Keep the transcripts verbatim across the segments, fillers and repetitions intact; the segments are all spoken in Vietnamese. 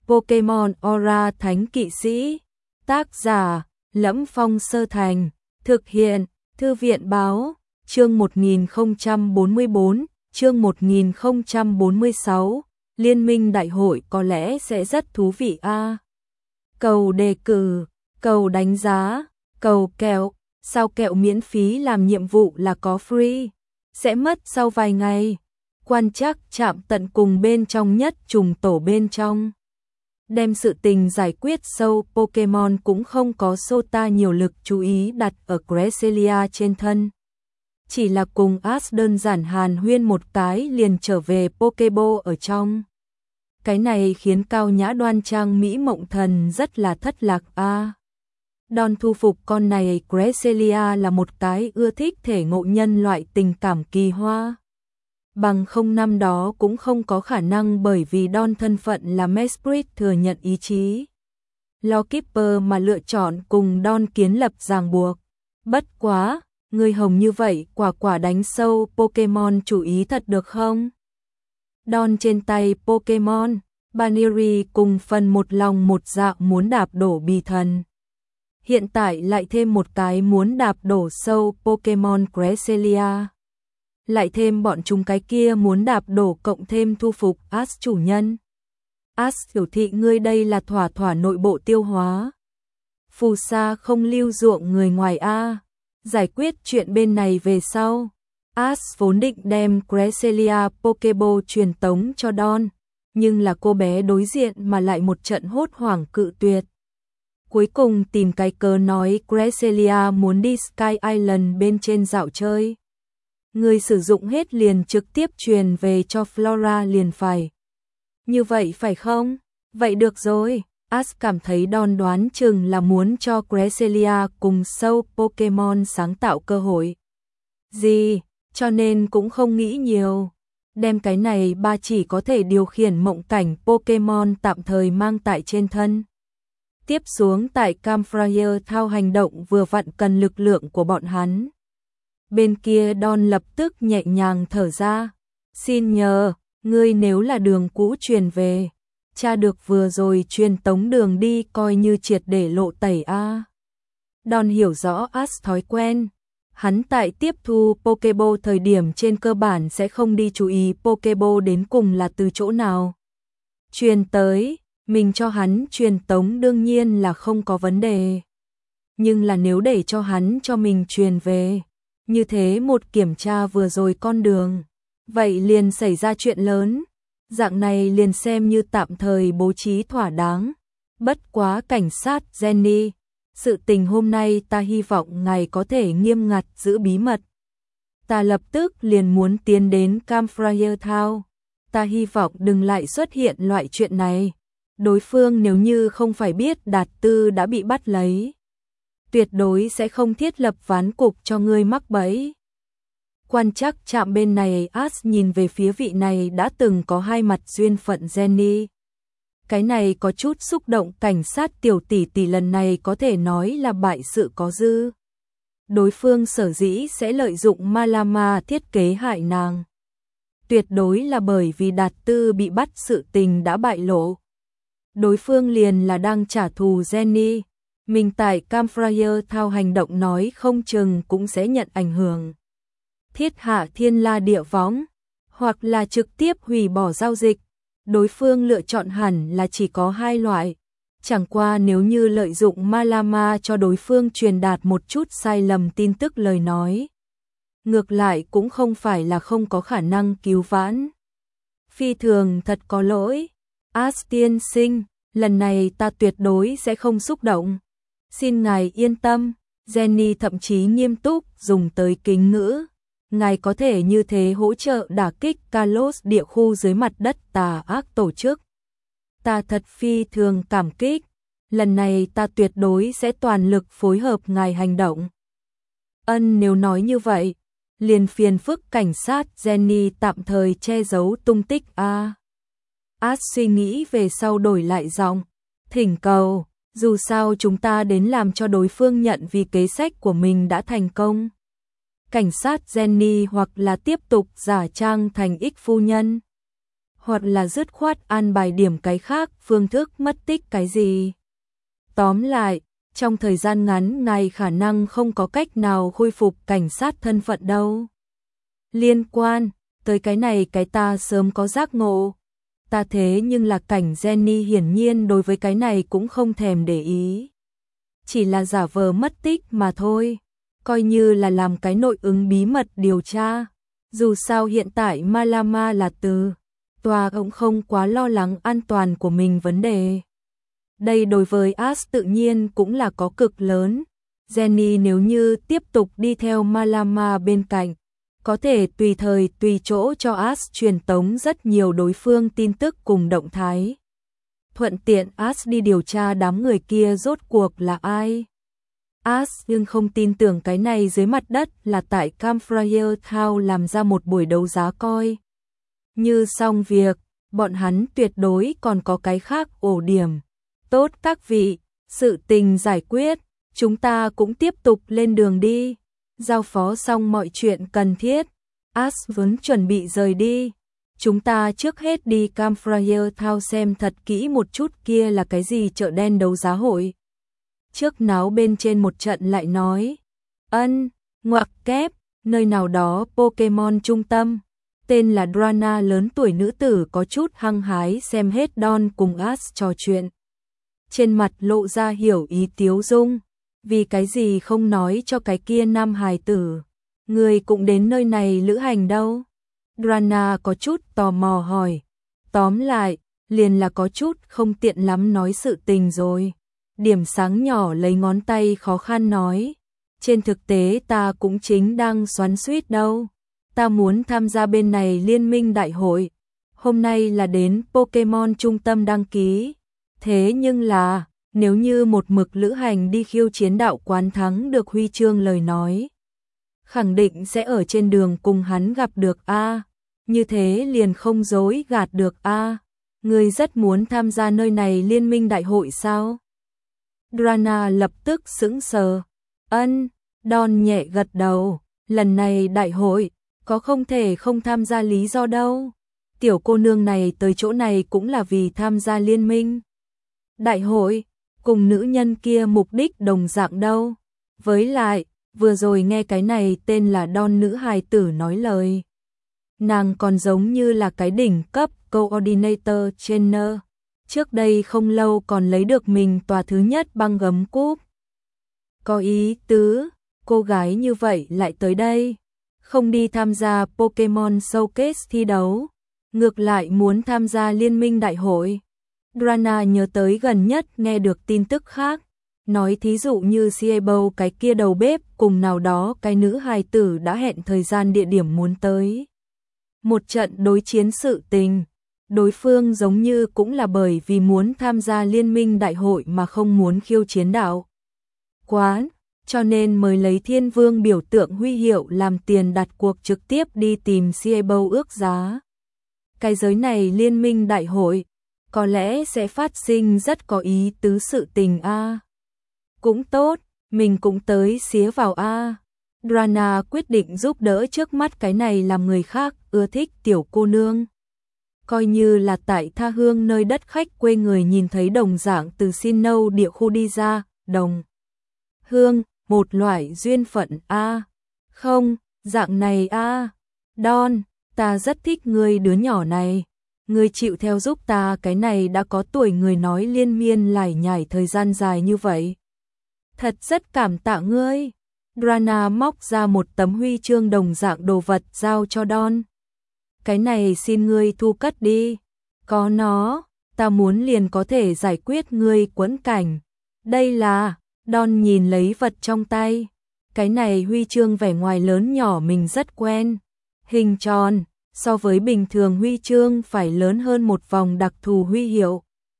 Pokemon Aura Thánh Kỵ Sĩ. Tác giả: Lẫm Phong Sơ Thành. Thực hiện: Thư viện Báo. Chương một nghìn không trăm bốn mươi bốn, chương một nghìn không trăm bốn mươi sáu. Liên minh đại hội có lẽ sẽ rất thú vị a. À. Cầu đề cử, cầu đánh giá, cầu kẹo. Sao kẹo miễn phí làm nhiệm vụ là có free? Sẽ mất sau vài ngày. Quan trắc chạm tận cùng bên trong nhất trùng tổ bên trong. Đem sự tình giải quyết sâu, Pokemon cũng không có Sota nhiều lực chú ý đặt ở Cresselia trên thân. Chỉ là cùng Ash đơn giản hàn huyên một cái liền trở về Pokeball ở trong. Cái này khiến Cao Nhã đoan trang Mỹ Mộng Thần rất là thất lạc a. À. Don thu phục con này Cresselia là một cái ưa thích thể ngộ nhân loại tình cảm kỳ hoa. Bằng không năm đó cũng không có khả năng bởi vì Don thân phận là Mesprit thừa nhận ý chí Lawkeeper mà lựa chọn cùng Don kiến lập ràng buộc. Bất quá, người hồng như vậy quả quả đánh sâu Pokemon chủ ý thật được không? Don trên tay Pokemon, Baniri cùng phần một lòng một dạ muốn đạp đổ bì thần. Hiện tại lại thêm một cái muốn đạp đổ sâu Pokemon Cresselia. Lại thêm bọn chúng cái kia muốn đạp đổ cộng thêm thu phục Ash chủ nhân. Ash biểu thị ngươi đây là thỏa thỏa nội bộ tiêu hóa. Phù sa không lưu ruộng người ngoài a. Giải quyết chuyện bên này về sau. Ash vốn định đem Cresselia Pokeball truyền tống cho Don, nhưng là cô bé đối diện mà lại một trận hốt hoảng cự tuyệt. Cuối cùng tìm cái cớ nói Cresselia muốn đi Sky Island bên trên dạo chơi. Người sử dụng hết liền trực tiếp truyền về cho Flora liền phải. Như vậy phải không? Vậy được rồi. Ash cảm thấy Don đoán chừng là muốn cho Cresselia cùng sâu Pokemon sáng tạo cơ hội. Gì? Cho nên cũng không nghĩ nhiều. Đem cái này ba chỉ có thể điều khiển mộng cảnh Pokemon tạm thời mang tại trên thân. Tiếp xuống tại Campfire thao hành động vừa vặn cần lực lượng của bọn hắn. Bên kia Don lập tức nhẹ nhàng thở ra. Xin nhờ, ngươi nếu là đường cũ truyền về, cha được vừa rồi truyền tống đường đi coi như triệt để lộ tẩy a. À. Don hiểu rõ Ash thói quen. Hắn tại tiếp thu Pokeball thời điểm trên cơ bản sẽ không đi chú ý Pokeball đến cùng là từ chỗ nào. Truyền tới, mình cho hắn truyền tống đương nhiên là không có vấn đề. Nhưng là nếu để cho hắn cho mình truyền về, như thế một kiểm tra vừa rồi con đường, vậy liền xảy ra chuyện lớn. Dạng này liền xem như tạm thời bố trí thỏa đáng. Bất quá cảnh sát Jenny, sự tình hôm nay ta hy vọng ngài có thể nghiêm ngặt giữ bí mật. Ta lập tức liền muốn tiến đến Campfire Town. Ta hy vọng đừng lại xuất hiện loại chuyện này. Đối phương nếu như không phải biết Đạt Tư đã bị bắt lấy, tuyệt đối sẽ không thiết lập ván cục cho ngươi mắc bẫy. Quan trắc chạm bên này Ash nhìn về phía vị này đã từng có hai mặt duyên phận Jenny. Cái này có chút xúc động, cảnh sát tiểu tỷ tỷ lần này có thể nói là bại sự có dư. Đối phương sở dĩ sẽ lợi dụng Malama thiết kế hại nàng. Tuyệt đối là bởi vì Đạt Tư bị bắt sự tình đã bại lộ. Đối phương liền là đang trả thù Jenny. Mình tại Campfire thao hành động nói không chừng cũng sẽ nhận ảnh hưởng. Thiết hạ thiên la địa võng, hoặc là trực tiếp hủy bỏ giao dịch. Đối phương lựa chọn hẳn là chỉ có hai loại. Chẳng qua nếu như lợi dụng Malama cho đối phương truyền đạt một chút sai lầm tin tức lời nói, ngược lại cũng không phải là không có khả năng cứu vãn. Phi thường thật có lỗi. Ash tiên sinh, lần này ta tuyệt đối sẽ không xúc động. Xin ngài yên tâm. Jenny thậm chí nghiêm túc dùng tới kính ngữ. Ngài có thể như thế hỗ trợ đả kích Kalos địa khu dưới mặt đất tà ác tổ chức. Ta thật phi thường cảm kích. Lần này ta tuyệt đối sẽ toàn lực phối hợp ngài hành động. Ân, nếu nói như vậy, liền phiền phức cảnh sát Jenny tạm thời che giấu tung tích a. À. Ash suy nghĩ về sau đổi lại giọng. Thỉnh cầu, dù sao chúng ta đến làm cho đối phương nhận vì kế sách của mình đã thành công. Cảnh sát Jenny hoặc là tiếp tục giả trang thành ích phu nhân, hoặc là dứt khoát an bài điểm cái khác, phương thức mất tích cái gì. Tóm lại, trong thời gian ngắn ngài khả năng không có cách nào khôi phục cảnh sát thân phận đâu. Liên quan tới cái này cái ta sớm có giác ngộ. Ta thế nhưng là cảnh Jenny hiển nhiên đối với cái này cũng không thèm để ý. Chỉ là giả vờ mất tích mà thôi, coi như là làm cái nội ứng bí mật điều tra. Dù sao hiện tại Malama là từ tòa cũng không quá lo lắng an toàn của mình vấn đề. Đây đối với Ash tự nhiên cũng là có cực lớn. Jenny nếu như tiếp tục đi theo Malama bên cạnh, có thể tùy thời tùy chỗ cho Ash truyền tống rất nhiều đối phương tin tức cùng động thái. Thuận tiện Ash đi điều tra đám người kia rốt cuộc là ai. Ash nhưng không tin tưởng cái này dưới mặt đất là tại Campfire Town làm ra một buổi đấu giá coi. Như xong việc, bọn hắn tuyệt đối còn có cái khác ổ điểm. Tốt các vị, sự tình giải quyết, chúng ta cũng tiếp tục lên đường đi. Giao phó xong mọi chuyện cần thiết, Ash vốn chuẩn bị rời đi. Chúng ta trước hết đi Campfire Town xem thật kỹ một chút kia là cái gì chợ đen đấu giá hội. Trước náo bên trên một trận lại nói, ân, ngoặc kép, nơi nào đó Pokemon trung tâm. Tên là Drana lớn tuổi nữ tử có chút hăng hái xem hết Don cùng Ash trò chuyện. Trên mặt lộ ra hiểu ý tiếu dung, vì cái gì không nói cho cái kia nam hài tử. Người cũng đến nơi này lữ hành đâu? Drana có chút tò mò hỏi. Tóm lại, liền là có chút không tiện lắm nói sự tình rồi. Điểm sáng nhỏ lấy ngón tay khó khăn nói. Trên thực tế ta cũng chính đang xoắn xuýt đâu. Ta muốn tham gia bên này liên minh đại hội. Hôm nay là đến Pokemon trung tâm đăng ký. Thế nhưng là, nếu như một mực lữ hành đi khiêu chiến đạo quán thắng được huy chương lời nói, khẳng định sẽ ở trên đường cùng hắn gặp được A. Như thế liền không dối gạt được A. Người rất muốn tham gia nơi này liên minh đại hội sao? Drana lập tức sững sờ. Ân, Don nhẹ gật đầu. Lần này đại hội, có không thể không tham gia lý do đâu. Tiểu cô nương này tới chỗ này cũng là vì tham gia liên minh đại hội, cùng nữ nhân kia mục đích đồng dạng đâu. Với lại, vừa rồi nghe cái này tên là Don nữ hài tử nói lời. Nàng còn giống như là cái đỉnh cấp coordinator trainer. Trước đây không lâu còn lấy được mình tòa thứ nhất băng gấm cúp. Có ý tứ, cô gái như vậy lại tới đây. Không đi tham gia Pokemon Showcase thi đấu, ngược lại muốn tham gia liên minh đại hội. Drana nhớ tới gần nhất nghe được tin tức khác, nói thí dụ như Siebo cái kia đầu bếp cùng nào đó cái nữ hài tử đã hẹn thời gian địa điểm muốn tới. Một trận đối chiến sự tình, đối phương giống như cũng là bởi vì muốn tham gia liên minh đại hội mà không muốn khiêu chiến đạo quán, cho nên mới lấy Thiên Vương biểu tượng huy hiệu làm tiền đặt cuộc trực tiếp đi tìm Siebo ước giá. Cái giới này liên minh đại hội, có lẽ sẽ phát sinh rất có ý tứ sự tình a. Cũng tốt, mình cũng tới xía vào a. Drana quyết định giúp đỡ trước mắt cái này làm người khác ưa thích tiểu cô nương. Coi như là tại tha hương nơi đất khách quê người nhìn thấy đồng dạng từ Sinnoh địa khu đi ra, đồng hương, một loại duyên phận a. Không, dạng này a. Don, ta rất thích ngươi đứa nhỏ này. Ngươi chịu theo giúp ta cái này đã có tuổi người nói liên miên lải nhải thời gian dài như vậy. Thật rất cảm tạ ngươi. Drana móc ra một tấm huy chương đồng dạng đồ vật giao cho Don. Cái này xin ngươi thu cất đi. Có nó, ta muốn liền có thể giải quyết ngươi quẫn cảnh. Đây là, Don nhìn lấy vật trong tay. Cái này huy chương vẻ ngoài lớn nhỏ mình rất quen. Hình tròn, so với bình thường huy chương phải lớn hơn một vòng đặc thù huy hiệu.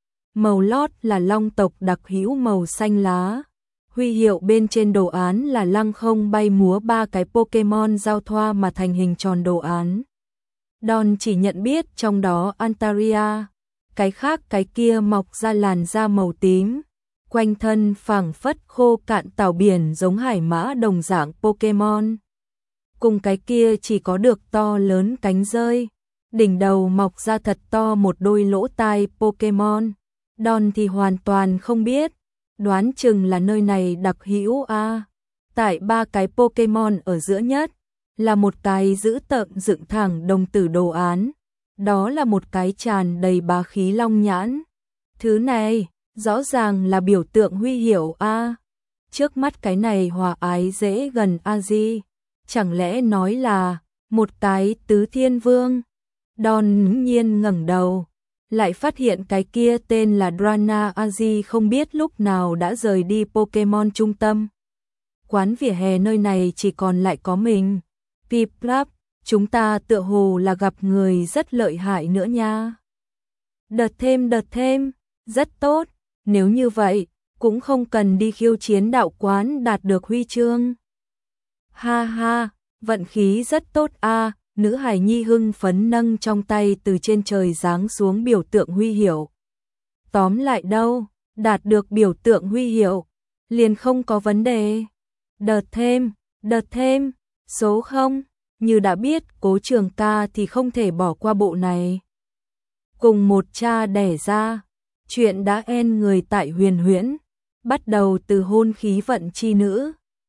Màu lót là long tộc đặc hữu màu xanh lá. Huy hiệu bên trên đồ án là lăng không bay múa ba cái Pokemon giao thoa mà thành hình tròn đồ án. Don chỉ nhận biết trong đó Antaria, cái khác cái kia mọc ra làn da màu tím, quanh thân phảng phất khô cạn tảo biển giống hải mã đồng dạng Pokemon. Cùng cái kia chỉ có được to lớn cánh rơi, Đỉnh đầu mọc ra thật to một đôi lỗ tai Pokemon. Đòn thì hoàn toàn không biết, đoán chừng là nơi này đặc hữu a. À. Tại ba cái Pokemon ở giữa nhất là một cái giữ tợn dựng thẳng đồng tử đồ án, đó là một cái tràn đầy bá khí long nhãn. Thứ này rõ ràng là biểu tượng huy hiệu a. À. Trước mắt cái này hòa ái dễ gần a di, chẳng lẽ nói là một cái tứ thiên vương? Đòn ngẫu nhiên ngẩng đầu, lại phát hiện cái kia tên là Drana Aji không biết lúc nào đã rời đi Pokemon trung tâm. Quán vỉa hè nơi này chỉ còn lại có mình. Piplap, chúng ta tựa hồ là gặp người rất lợi hại nữa nha. Đợt thêm đợt thêm, rất tốt, nếu như vậy, cũng không cần đi khiêu chiến đạo quán đạt được huy chương. Ha ha, vận khí rất tốt a. À. Nữ hài nhi hưng phấn nâng trong tay từ trên trời giáng xuống biểu tượng huy hiệu. Tóm lại đâu, đạt được biểu tượng huy hiệu, liền không có vấn đề. Đợt thêm, đợt thêm, số không, như đã biết Cố Trường Ca thì không thể bỏ qua bộ này. Cùng một cha đẻ ra, chuyện đã en người tại Huyền Huyễn, bắt đầu từ hôn khí vận chi nữ,